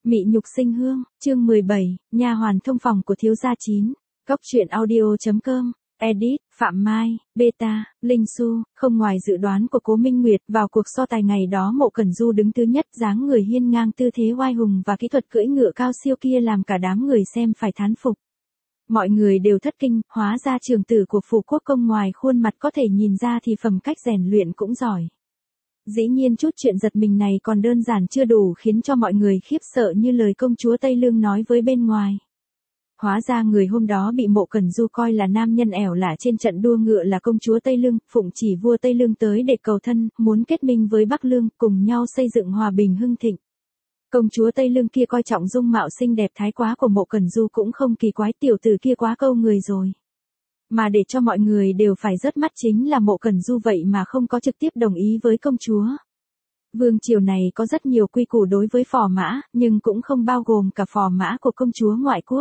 Mị nhục sinh hương, chương 17, nha hoàn thông phòng của thiếu gia 9. Góc truyện audio.com, edit, Phạm Mai, Beta, Linh Su. Không ngoài dự đoán của Cố Minh Nguyệt, vào cuộc so tài ngày đó Mộ Cẩn Du đứng thứ nhất, dáng người hiên ngang, tư thế oai hùng và kỹ thuật cưỡi ngựa cao siêu kia làm cả đám người xem phải thán phục. Mọi người đều thất kinh, hóa ra trưởng tử của Phủ Quốc Công ngoài khuôn mặt có thể nhìn ra thì phẩm cách rèn luyện cũng giỏi. Dĩ nhiên chút chuyện giật mình này còn đơn giản chưa đủ khiến cho mọi người khiếp sợ như lời công chúa Tây Lương nói với bên ngoài. Hóa ra người hôm đó bị Mộ Cẩn Du coi là nam nhân ẻo lả trên trận đua ngựa là công chúa Tây Lương, phụng chỉ vua Tây Lương tới để cầu thân, muốn kết minh với Bắc Lương, cùng nhau xây dựng hòa bình hưng thịnh. Công chúa Tây Lương kia coi trọng dung mạo xinh đẹp thái quá của Mộ Cẩn Du cũng không kỳ quái, tiểu tử kia quá câu người rồi. Mà để cho mọi người đều phải rớt mắt chính là Mộ Cẩn Du vậy mà không có trực tiếp đồng ý với công chúa. Vương triều này có rất nhiều quy củ đối với phò mã, nhưng cũng không bao gồm cả phò mã của công chúa ngoại quốc.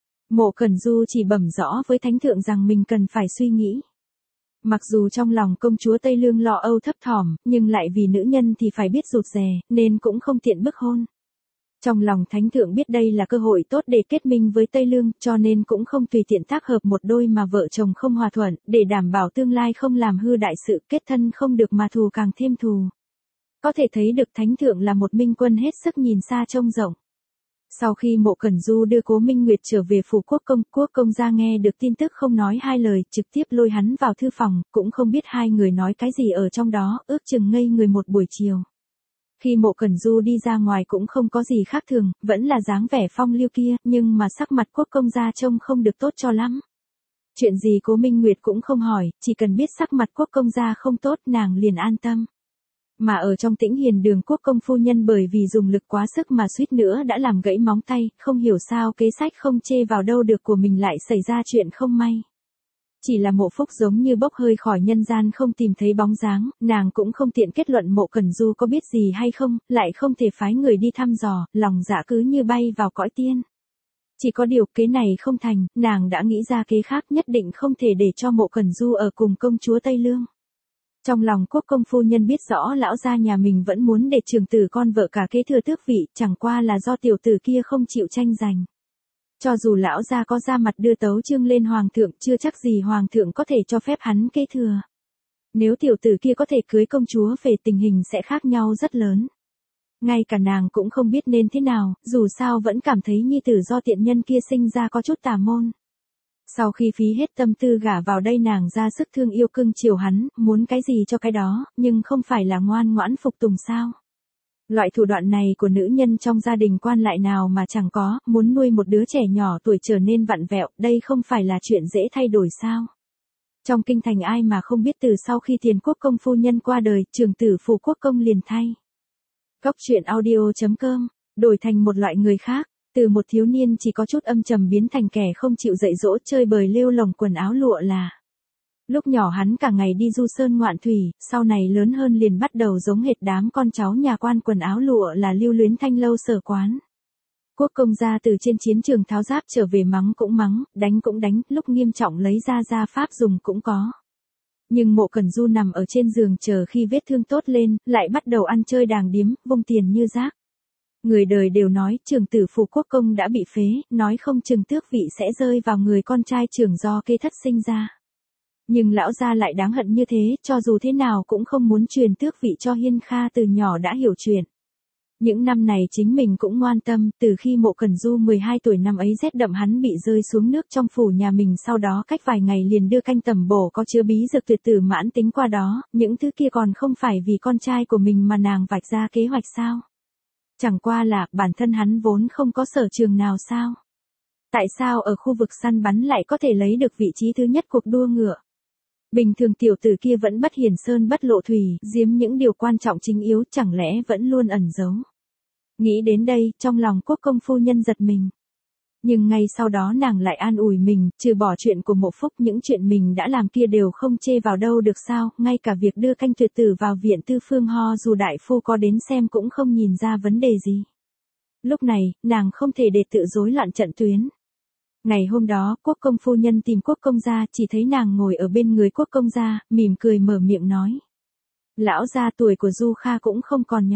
Mộ Cẩn Du chỉ bẩm rõ với thánh thượng rằng mình cần phải suy nghĩ. Mặc dù trong lòng công chúa Tây Lương lo âu thấp thỏm, nhưng lại vì nữ nhân thì phải biết rụt rè, nên cũng không tiện bức hôn. Trong lòng thánh thượng biết đây là cơ hội tốt để kết minh với Tây Lương, cho nên cũng không tùy tiện tác hợp một đôi mà vợ chồng không hòa thuận, để đảm bảo tương lai không làm hư đại sự, kết thân không được mà thù càng thêm thù. Có thể thấy được thánh thượng là một minh quân hết sức nhìn xa trông rộng. Sau khi Mộ Cẩn Du đưa Cố Minh Nguyệt trở về Phủ Quốc công gia nghe được tin tức không nói hai lời, trực tiếp lôi hắn vào thư phòng, cũng không biết hai người nói cái gì ở trong đó, ước chừng ngây người một buổi chiều. Khi Mộ Cẩn Du đi ra ngoài cũng không có gì khác thường, vẫn là dáng vẻ phong lưu kia, nhưng mà sắc mặt quốc công gia trông không được tốt cho lắm. Chuyện gì Cố Minh Nguyệt cũng không hỏi, chỉ cần biết sắc mặt quốc công gia không tốt nàng liền an tâm. Mà ở trong Tĩnh Hiền Đường quốc công phu nhân bởi vì dùng lực quá sức mà suýt nữa đã làm gãy móng tay, không hiểu sao kế sách không chê vào đâu được của mình lại xảy ra chuyện không may. Chỉ là Mộ Phúc giống như bốc hơi khỏi nhân gian không tìm thấy bóng dáng, nàng cũng không tiện kết luận Mộ Cẩn Du có biết gì hay không, lại không thể phái người đi thăm dò, lòng dạ cứ như bay vào cõi tiên. Chỉ có điều kế này không thành, nàng đã nghĩ ra kế khác, nhất định không thể để cho Mộ Cẩn Du ở cùng công chúa Tây Lương. Trong lòng quốc công phu nhân biết rõ lão gia nhà mình vẫn muốn để trưởng tử con vợ cả kế thừa tước vị, chẳng qua là do tiểu tử kia không chịu tranh giành. Cho dù lão gia có ra mặt đưa tấu chương lên hoàng thượng, chưa chắc gì hoàng thượng có thể cho phép hắn kế thừa. Nếu tiểu tử kia có thể cưới công chúa về, tình hình sẽ khác nhau rất lớn. Ngay cả nàng cũng không biết nên thế nào, dù sao vẫn cảm thấy nhi tử do tiện nhân kia sinh ra có chút tà môn. Sau khi phí hết tâm tư gả vào đây nàng ra sức thương yêu cưng chiều hắn, muốn cái gì cho cái đó, nhưng không phải là ngoan ngoãn phục tùng sao. Loại thủ đoạn này của nữ nhân trong gia đình quan lại nào mà chẳng có, muốn nuôi một đứa trẻ nhỏ tuổi trở nên vặn vẹo, đây không phải là chuyện dễ thay đổi sao. Trong kinh thành ai mà không biết từ sau khi Tiền Quốc công phu nhân qua đời, trưởng tử Phủ Quốc công liền thay. Góc truyện audio.com, đổi thành một loại người khác. Từ một thiếu niên chỉ có chút âm trầm biến thành kẻ không chịu dạy dỗ chơi bời lêu lồng quần áo lụa là. Lúc nhỏ hắn cả ngày đi du sơn ngoạn thủy, sau này lớn hơn liền bắt đầu giống hệt đám con cháu nhà quan quần áo lụa là lưu luyến thanh lâu sở quán. Quốc công gia từ trên chiến trường tháo giáp trở về mắng cũng mắng, đánh cũng đánh, lúc nghiêm trọng lấy ra gia pháp dùng cũng có. Nhưng Mộ Cẩn Du nằm ở trên giường chờ khi vết thương tốt lên, lại bắt đầu ăn chơi đàng điếm, vung tiền như rác. Người đời đều nói trưởng tử Phủ Quốc công đã bị phế, nói không chừng tước vị sẽ rơi vào người con trai trưởng do kế thất sinh ra. Nhưng lão gia lại đáng hận như thế, cho dù thế nào cũng không muốn truyền tước vị cho Hiên Kha, từ nhỏ đã hiểu chuyện. Những năm này chính mình cũng ngoan tâm, từ khi Mộ Cẩn Du 12 tuổi năm ấy rét đậm hắn bị rơi xuống nước trong phủ nhà mình, sau đó cách vài ngày liền đưa canh tẩm bổ có chứa bí dược tuyệt tử mãn tính qua đó, những thứ kia còn không phải vì con trai của mình mà nàng vạch ra kế hoạch sao? Chẳng qua là, bản thân hắn vốn không có sở trường nào sao? Tại sao ở khu vực săn bắn lại có thể lấy được vị trí thứ nhất cuộc đua ngựa? Bình thường tiểu tử kia vẫn bất hiển sơn bất lộ thủy, giếm những điều quan trọng chính yếu, chẳng lẽ vẫn luôn ẩn giấu? Nghĩ đến đây, trong lòng quốc công phu nhân giật mình. Nhưng ngay sau đó nàng lại an ủi mình, trừ bỏ chuyện của Mộ Phúc, những chuyện mình đã làm kia đều không chê vào đâu được sao, ngay cả việc đưa canh tuyệt tử vào viện tư phương ho dù đại phu có đến xem cũng không nhìn ra vấn đề gì. Lúc này, nàng không thể để tự rối loạn trận tuyến. Ngày hôm đó, quốc công phu nhân tìm quốc công gia, chỉ thấy nàng ngồi ở bên người quốc công gia, mỉm cười mở miệng nói. Lão gia tuổi của Du Kha cũng không còn nhỏ.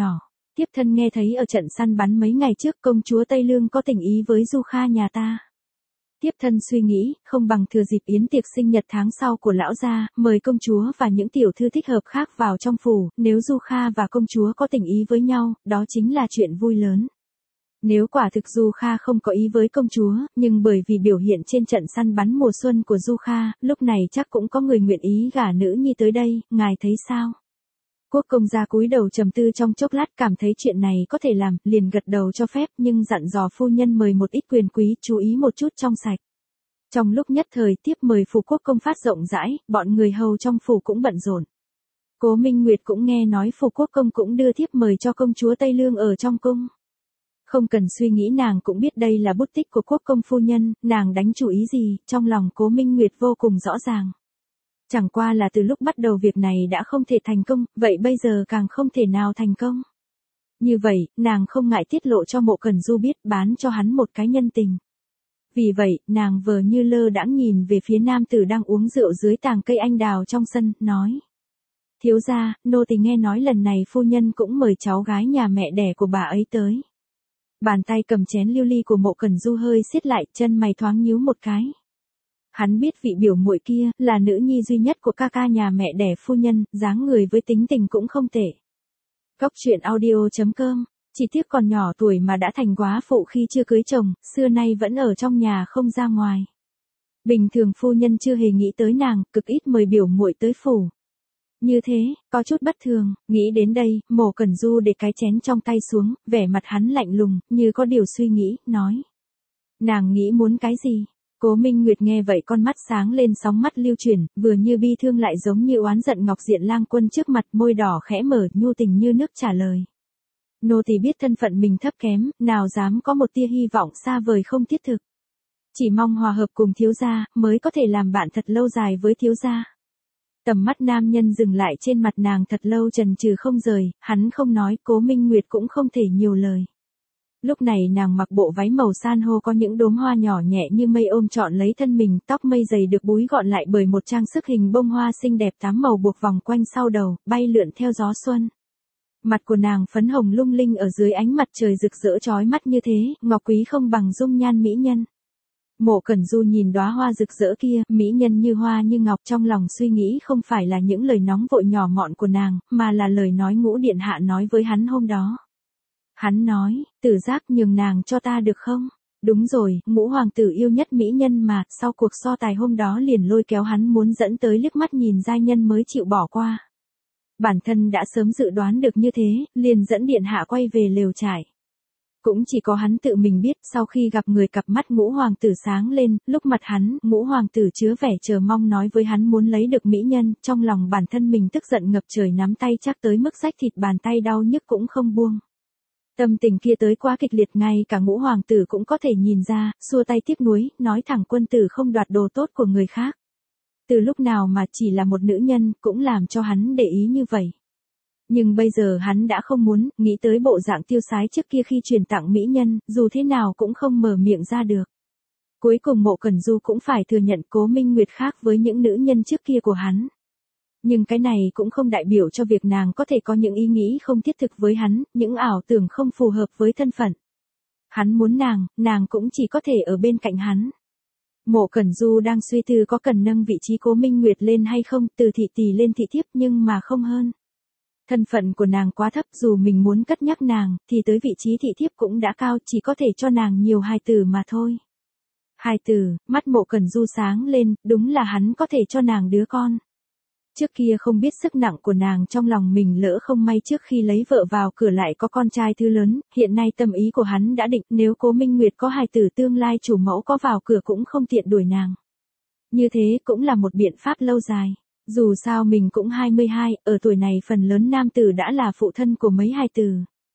Thiếp thân nghe thấy ở trận săn bắn mấy ngày trước công chúa Tây Lương có tình ý với Du Kha nhà ta. Thiếp thân suy nghĩ, không bằng thừa dịp yến tiệc sinh nhật tháng sau của lão gia, mời công chúa và những tiểu thư thích hợp khác vào trong phủ, nếu Du Kha và công chúa có tình ý với nhau, đó chính là chuyện vui lớn. Nếu quả thực Du Kha không có ý với công chúa, nhưng bởi vì biểu hiện trên trận săn bắn mùa xuân của Du Kha, lúc này chắc cũng có người nguyện ý gả nữ nhi tới đây, ngài thấy sao? Quốc công gia cúi đầu trầm tư trong chốc lát, cảm thấy chuyện này có thể làm, liền gật đầu cho phép, nhưng dặn dò phu nhân mời một ít quyền quý chú ý một chút trong sạch. Trong lúc nhất thời tiếp mời phủ quốc công phát rộng rãi, bọn người hầu trong phủ cũng bận rộn. Cố Minh Nguyệt cũng nghe nói phủ quốc công cũng đưa thiếp mời cho công chúa Tây Lương ở trong cung. Không cần suy nghĩ nàng cũng biết đây là bút tích của quốc công phu nhân, nàng đánh chủ ý gì, trong lòng Cố Minh Nguyệt vô cùng rõ ràng. Chẳng qua là từ lúc bắt đầu việc này đã không thể thành công, vậy bây giờ càng không thể nào thành công. Như vậy, nàng không ngại tiết lộ cho Mộ Cẩn Du biết, bán cho hắn một cái nhân tình. Vì vậy, nàng vờ như lơ đãng nhìn về phía nam tử đang uống rượu dưới tàng cây anh đào trong sân, nói. Thiếu gia, nô tỳ nghe nói lần này phu nhân cũng mời cháu gái nhà mẹ đẻ của bà ấy tới. Bàn tay cầm chén lưu ly của Mộ Cẩn Du hơi siết lại, chân mày thoáng nhíu một cái. Hắn biết vị biểu muội kia là nữ nhi duy nhất của ca ca nhà mẹ đẻ phu nhân, dáng người với tính tình cũng không tệ. Góc truyện audio.com, chỉ tiếc còn nhỏ tuổi mà đã thành góa phụ khi chưa cưới chồng, xưa nay vẫn ở trong nhà không ra ngoài. Bình thường phu nhân chưa hề nghĩ tới nàng, cực ít mời biểu muội tới phủ. Như thế, có chút bất thường, nghĩ đến đây, Mộ Cẩn Du để cái chén trong tay xuống, vẻ mặt hắn lạnh lùng, như có điều suy nghĩ, nói. Nàng nghĩ muốn cái gì? Cố Minh Nguyệt nghe vậy con mắt sáng lên, sóng mắt lưu chuyển, vừa như bi thương lại giống như oán giận Ngọc Diện Lang Quân trước mặt, môi đỏ khẽ mở, nhu tình như nước trả lời. Nô tỳ biết thân phận mình thấp kém, nào dám có một tia hy vọng xa vời không thiết thực. Chỉ mong hòa hợp cùng thiếu gia, mới có thể làm bạn thật lâu dài với thiếu gia. Tầm mắt nam nhân dừng lại trên mặt nàng thật lâu chần chừ không rời, hắn không nói, Cố Minh Nguyệt cũng không thể nhiều lời. Lúc này nàng mặc bộ váy màu san hô có những đốm hoa nhỏ nhẹ như mây ôm trọn lấy thân mình, tóc mây dày được búi gọn lại bởi một trang sức hình bông hoa xinh đẹp 8 màu buộc vòng quanh sau đầu, bay lượn theo gió xuân. Mặt của nàng phấn hồng lung linh ở dưới ánh mặt trời rực rỡ chói mắt như thế, ngọc quý không bằng dung nhan mỹ nhân. Mộ Cẩn Du nhìn đóa hoa rực rỡ kia, mỹ nhân như hoa như ngọc, trong lòng suy nghĩ không phải là những lời nóng vội nhỏ mọn của nàng, mà là lời nói Ngũ điện hạ nói với hắn hôm đó. Hắn nói, Tử Giác nhường nàng cho ta được không? Đúng rồi, Ngũ hoàng tử yêu nhất mỹ nhân mà, sau cuộc so tài hôm đó liền lôi kéo hắn muốn dẫn tới liếc mắt nhìn giai nhân mới chịu bỏ qua. Bản thân đã sớm dự đoán được như thế, liền dẫn điện hạ quay về lều trại. Cũng chỉ có hắn tự mình biết, sau khi gặp người cặp mắt Ngũ hoàng tử sáng lên, lúc mặt hắn, Ngũ hoàng tử chứa vẻ chờ mong nói với hắn muốn lấy được mỹ nhân, trong lòng bản thân mình tức giận ngập trời, nắm tay chắc tới mức rách thịt bàn tay, đau nhức cũng không buông. Tâm tình kia tới quá kịch liệt, ngay cả Ngũ hoàng tử cũng có thể nhìn ra, xua tay tiếc nuối, nói thẳng quân tử không đoạt đồ tốt của người khác. Từ lúc nào mà chỉ là một nữ nhân, cũng làm cho hắn để ý như vậy. Nhưng bây giờ hắn đã không muốn, nghĩ tới bộ dạng tiêu sái trước kia khi truyền tặng mỹ nhân, dù thế nào cũng không mở miệng ra được. Cuối cùng Mộ Cẩn Du cũng phải thừa nhận Cố Minh Nguyệt khác với những nữ nhân trước kia của hắn. Nhưng cái này cũng không đại biểu cho việc nàng có thể có những ý nghĩ không thiết thực với hắn, những ảo tưởng không phù hợp với thân phận. Hắn muốn nàng cũng chỉ có thể ở bên cạnh hắn. Mộ Cẩn Du đang suy tư có cần nâng vị trí Cố Minh Nguyệt lên hay không, từ thị tỳ lên thị thiếp, nhưng mà không hơn. Thân phận của nàng quá thấp, dù mình muốn cất nhắc nàng, thì tới vị trí thị thiếp cũng đã cao, chỉ có thể cho nàng nhiều hài tử mà thôi. Hài tử, mắt Mộ Cẩn Du sáng lên, đúng là hắn có thể cho nàng đứa con. Trước kia không biết sức nặng của nàng trong lòng mình, lỡ không may trước khi lấy vợ vào cửa lại có con trai thứ lớn, hiện nay tâm ý của hắn đã định, nếu Cố Minh Nguyệt có hài tử tương lai chủ mẫu có vào cửa cũng không tiện đuổi nàng. Như thế cũng là một biện pháp lâu dài. Dù sao mình cũng 22, ở tuổi này phần lớn nam tử đã là phụ thân của mấy hài tử.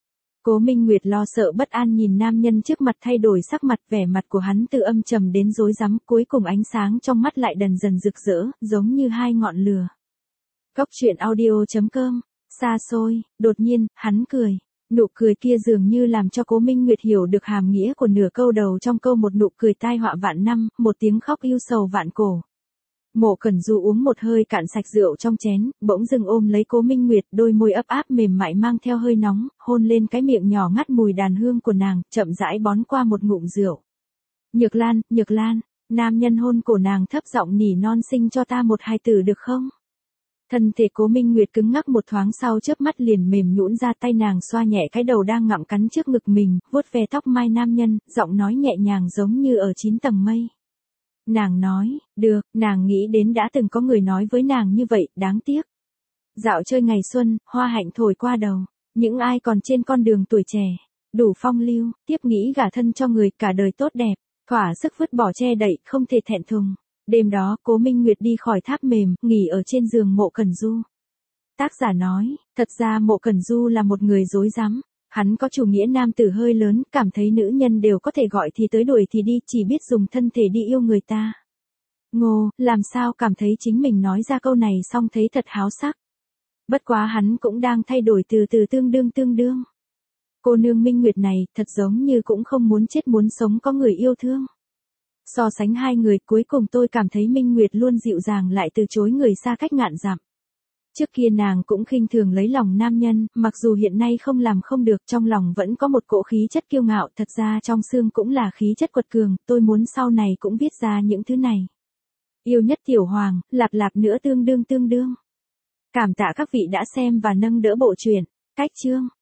Cố Minh Nguyệt lo sợ bất an nhìn nam nhân trước mặt thay đổi sắc mặt, vẻ mặt của hắn từ âm trầm đến rối rắm, cuối cùng ánh sáng trong mắt lại dần dần rực rỡ, giống như hai ngọn lửa. Góc truyện audio.com, xa xôi, đột nhiên, hắn cười. Nụ cười kia dường như làm cho Cố Minh Nguyệt hiểu được hàm nghĩa của nửa câu đầu trong câu, một nụ cười tai họa vạn năm, một tiếng khóc yêu sầu vạn cổ. Mộ Cẩn Du uống một hơi cạn sạch rượu trong chén, bỗng dưng ôm lấy Cố Minh Nguyệt, đôi môi ấp áp mềm mại mang theo hơi nóng, hôn lên cái miệng nhỏ ngắt mùi đàn hương của nàng, chậm rãi bón qua một ngụm rượu. Nhược Lan, nam nhân hôn cổ nàng thấp giọng nỉ non, sinh cho ta một hài tử được không? Thân thể Cố Minh Nguyệt cứng ngắc một thoáng, sau chớp mắt liền mềm nhũn ra, tay nàng xoa nhẹ cái đầu đang ngậm cắn trước ngực mình, vuốt ve tóc mai nam nhân, giọng nói nhẹ nhàng giống như ở 9 tầng mây. Nàng nói, được, nàng nghĩ đến đã từng có người nói với nàng như vậy, đáng tiếc. Dạo chơi ngày xuân, hoa hạnh thổi qua đầu, những ai còn trên con đường tuổi trẻ, đủ phong lưu, tiếp nghĩ gả thân cho người cả đời tốt đẹp, thỏa sức vứt bỏ che đậy, không thể thẹn thùng. Đêm đó, Cố Minh Nguyệt đi khỏi tháp mềm, nghỉ ở trên giường Mộ Cẩn Du. Tác giả nói, thật ra Mộ Cẩn Du là một người dối rắm. Hắn có chủ nghĩa nam tử hơi lớn, cảm thấy nữ nhân đều có thể gọi thì tới đuổi thì đi, chỉ biết dùng thân thể đi yêu người ta. Ngô, làm sao cảm thấy chính mình nói ra câu này xong thấy thật háo sắc. Bất quá hắn cũng đang thay đổi từ từ, tương đương. Cô nương Minh Nguyệt này, thật giống như cũng không muốn chết muốn sống, có người yêu thương. So sánh hai người, cuối cùng tôi cảm thấy Minh Nguyệt luôn dịu dàng lại từ chối người xa cách ngàn dặm. Trước kia nàng cũng khinh thường lấy lòng nam nhân, mặc dù hiện nay không làm không được, trong lòng vẫn có một cỗ khí chất kiêu ngạo, thật ra trong xương cũng là khí chất quật cường, tôi muốn sau này cũng viết ra những thứ này. Yêu nhất Tiểu Hoàng, lạp nữa tương đương. Cảm tạ các vị đã xem và nâng đỡ bộ truyện. Cách chương